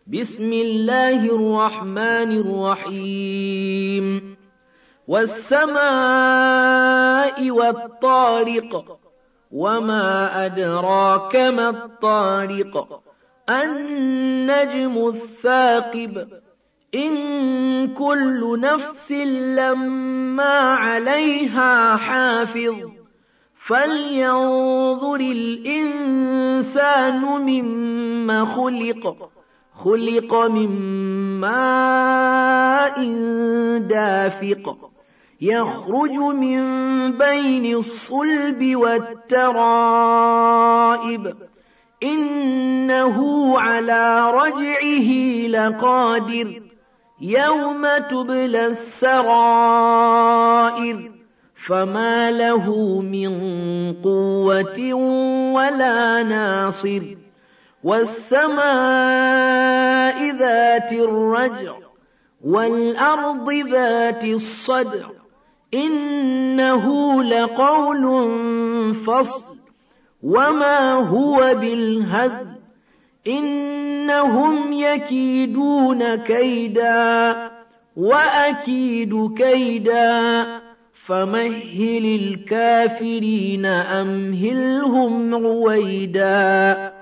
بسم الله الرحمن الرحيم والسماء والطارق وما أدراك ما الطارق النجم الثاقب إن كل نفس لما عليها حافظ فلينظر الإنسان مما خلق من ماء دافق يخرج من بين الصلب والترائب إنه على رجعه لقادر يوم تبلى السرائر فما له من قوة ولا ناصر والسماء ذات الرجع والأرض ذات الصدع إنه لقول فصل وما هو بالهزل إنهم يكيدون كيدا وأكيد كيدا فمهل الكافرين أمهلهم رويدا